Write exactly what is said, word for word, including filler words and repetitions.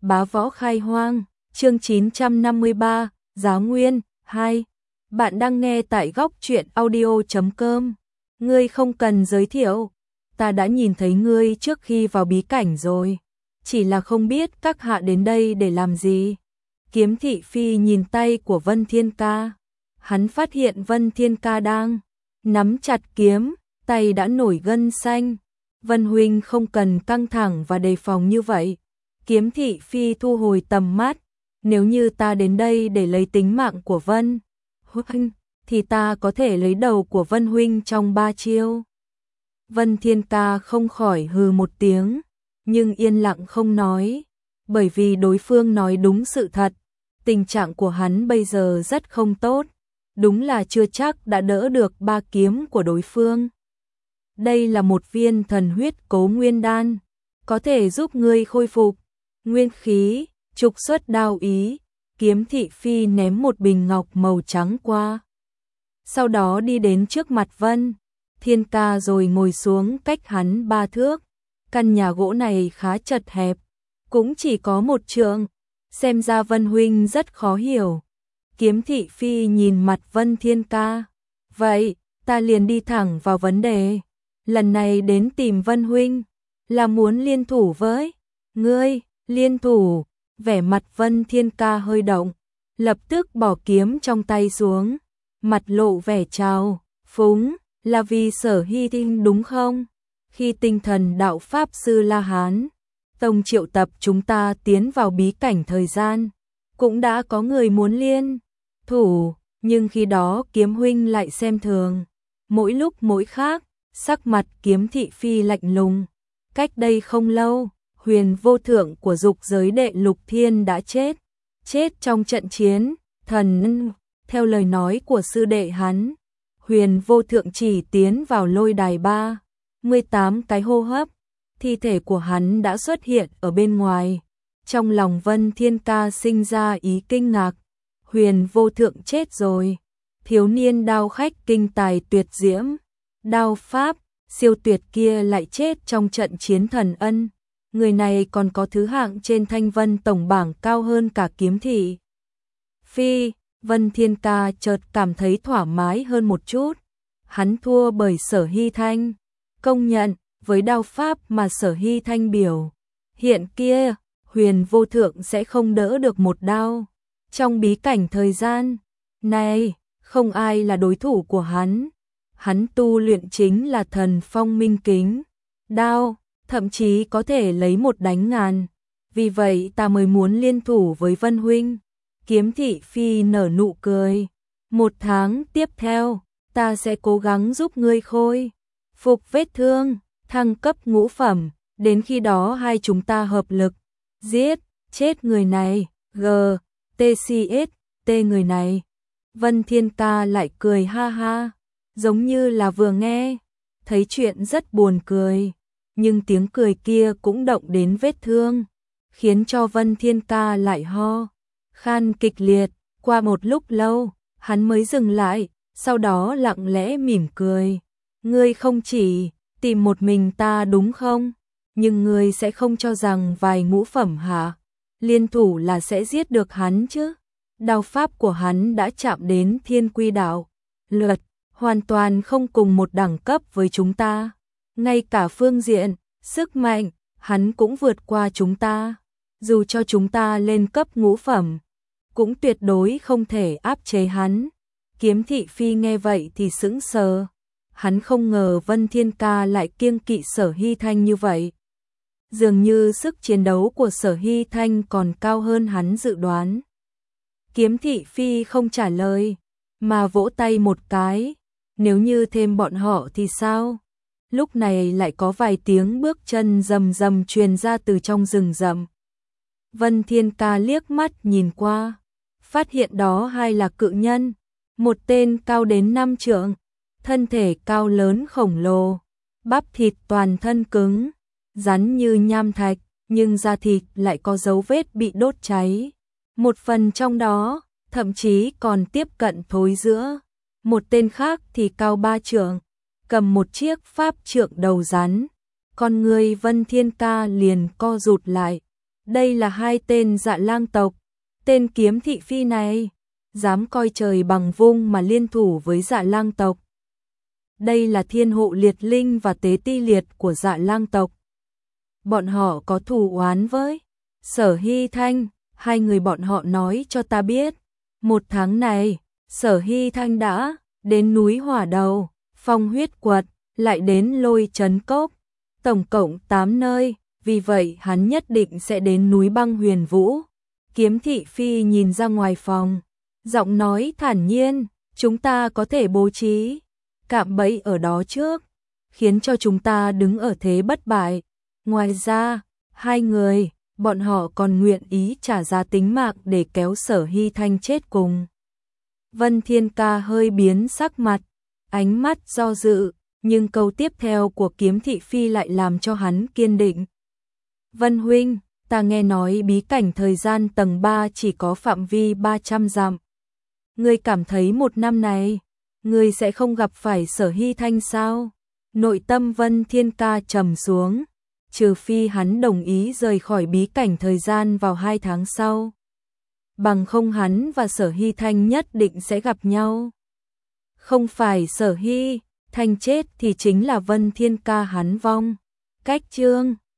Bá võ khai hoang, chương chín trăm năm mươi ba, Giáo Nguyên, hai. Bạn đang nghe tại góc truyện audio chấm com. Ngươi không cần giới thiệu, ta đã nhìn thấy ngươi trước khi vào bí cảnh rồi. Chỉ là không biết các hạ đến đây để làm gì. Kiếm Thị Phi nhìn tay của Vân Thiên Ca. Hắn phát hiện Vân Thiên Ca đang nắm chặt kiếm, tay đã nổi gân xanh. Vân huynh không cần căng thẳng và đề phòng như vậy. Kiếm Thị Phi thu hồi tầm mắt. Nếu như ta đến đây để lấy tính mạng của Vân huynh, thì ta có thể lấy đầu của Vân huynh trong ba chiêu. Vân Thiên Ca không khỏi hừ một tiếng, nhưng yên lặng không nói, bởi vì đối phương nói đúng sự thật. Tình trạng của hắn bây giờ rất không tốt, đúng là chưa chắc đã đỡ được ba kiếm của đối phương. Đây là một viên thần huyết cố nguyên đan, có thể giúp ngươi khôi phục nguyên khí, trục xuất đao ý. Kiếm Thị Phi ném một bình ngọc màu trắng qua, sau đó đi đến trước mặt Vân Thiên Ca rồi ngồi xuống cách hắn ba thước. Căn nhà gỗ này khá chật hẹp, cũng chỉ có một trượng, xem ra Vân huynh rất khó hiểu. Kiếm Thị Phi nhìn mặt Vân Thiên Ca, vậy ta liền đi thẳng vào vấn đề. Lần này đến tìm Vân huynh là muốn liên thủ với ngươi. Liên thủ? Vẻ mặt Vân Thiên Ca hơi động, lập tức bỏ kiếm trong tay xuống, mặt lộ vẻ trào phúng. Là vì Sở Hy Tinh đúng không? Khi tinh thần đạo Pháp Sư La Hán Tông triệu tập chúng ta tiến vào bí cảnh thời gian, cũng đã có người muốn liên thủ, nhưng khi đó Kiếm huynh lại xem thường. Mỗi lúc mỗi khác, sắc mặt Kiếm Thị Phi lạnh lùng. Cách đây không lâu, Huyền Vô Thượng của Dục Giới Đệ Lục Thiên đã chết, chết trong trận chiến thần. Theo lời nói của sư đệ hắn, Huyền Vô Thượng chỉ tiến vào lôi đài ba mươi tám cái hô hấp, thi thể của hắn đã xuất hiện ở bên ngoài. Trong lòng Vân Thiên Ca sinh ra ý kinh ngạc, Huyền Vô Thượng chết rồi. Thiếu niên đao khách kinh tài tuyệt diễm, đao pháp siêu tuyệt kia lại chết trong trận chiến thần ân. Người này còn có thứ hạng trên Thanh Vân tổng bảng cao hơn cả Kiếm Thị Phi. Vân Thiên Ca chợt cảm thấy thoải mái hơn một chút. Hắn thua bởi Sở Hy Thanh. Công nhận, với đao pháp mà Sở Hy Thanh biểu hiện kia, Huyền Vô Thượng sẽ không đỡ được một đao. Trong bí cảnh thời gian này, không ai là đối thủ của hắn. Hắn tu luyện chính là thần phong minh kính đao, thậm chí có thể lấy một đánh ngàn. Vì vậy ta mới muốn liên thủ với Vân huynh. Kiếm Thị Phi nở nụ cười. Một tháng tiếp theo, ta sẽ cố gắng giúp ngươi khôi phục vết thương, thăng cấp ngũ phẩm. Đến khi đó hai chúng ta hợp lực giết chết người này. G T C S T người này. Vân Thiên Ca lại cười ha ha, giống như là vừa nghe thấy chuyện rất buồn cười, nhưng tiếng cười kia cũng động đến vết thương, khiến cho Vân Thiên Ca lại ho khan kịch liệt. Qua một lúc lâu, hắn mới dừng lại, sau đó lặng lẽ mỉm cười. Ngươi không chỉ tìm một mình ta đúng không? Nhưng ngươi sẽ không cho rằng vài ngũ phẩm hả? Liên thủ là sẽ giết được hắn chứ? Đao pháp của hắn đã chạm đến thiên quy đạo luật, hoàn toàn không cùng một đẳng cấp với chúng ta. Ngay cả phương diện sức mạnh, hắn cũng vượt qua chúng ta. Dù cho chúng ta lên cấp ngũ phẩm, cũng tuyệt đối không thể áp chế hắn. Kiếm Thị Phi nghe vậy thì sững sờ. Hắn không ngờ Vân Thiên Ca lại kiêng kỵ Sở Hy Thanh như vậy. Dường như sức chiến đấu của Sở Hy Thanh còn cao hơn hắn dự đoán. Kiếm Thị Phi không trả lời, mà vỗ tay một cái. Nếu như thêm bọn họ thì sao? Lúc này lại có vài tiếng bước chân rầm rầm truyền ra từ trong rừng rậm. Vân Thiên Ca liếc mắt nhìn qua, phát hiện đó hai là cự nhân. Một tên cao đến năm trượng, thân thể cao lớn khổng lồ, bắp thịt toàn thân cứng, rắn như nham thạch, nhưng da thịt lại có dấu vết bị đốt cháy. Một phần trong đó, thậm chí còn tiếp cận thối rữa. Một tên khác thì cao ba trượng, cầm một chiếc pháp trượng đầu rắn. Con người Vân Thiên Ca liền co rụt lại. Đây là hai tên Dạ Lang tộc, tên Kiếm Thị Phi này dám coi trời bằng vung mà liên thủ với Dạ Lang tộc. Đây là thiên hộ liệt linh và tế ti liệt của Dạ Lang tộc. Bọn họ có thù oán với Sở Hy Thanh, hai người bọn họ nói cho ta biết. Một tháng này, Sở Hy Thanh đã đến núi Hỏa Đầu, Phong Huyết Quật, lại đến Lôi Trấn Cốc, tổng cộng tám nơi, vì vậy hắn nhất định sẽ đến núi Băng Huyền Vũ. Kiếm Thị Phi nhìn ra ngoài phòng, giọng nói thản nhiên, chúng ta có thể bố trí cạm bẫy ở đó trước, khiến cho chúng ta đứng ở thế bất bại. Ngoài ra, hai người, bọn họ còn nguyện ý trả giá tính mạng để kéo Sở Hy Thanh chết cùng. Vân Thiên Ca hơi biến sắc mặt, ánh mắt do dự, nhưng câu tiếp theo của Kiếm Thị Phi lại làm cho hắn kiên định. Vân huynh, ta nghe nói bí cảnh thời gian tầng ba chỉ có phạm vi ba trăm dặm. Ngươi cảm thấy một năm này, ngươi sẽ không gặp phải Sở Hy Thanh sao? Nội tâm Vân Thiên Ca trầm xuống, trừ phi hắn đồng ý rời khỏi bí cảnh thời gian vào hai tháng sau. Bằng không hắn và Sở Hy Thanh nhất định sẽ gặp nhau. Không phải Sở Hy Thanh chết thì chính là Vân Thiên Ca hắn vong. Cách chương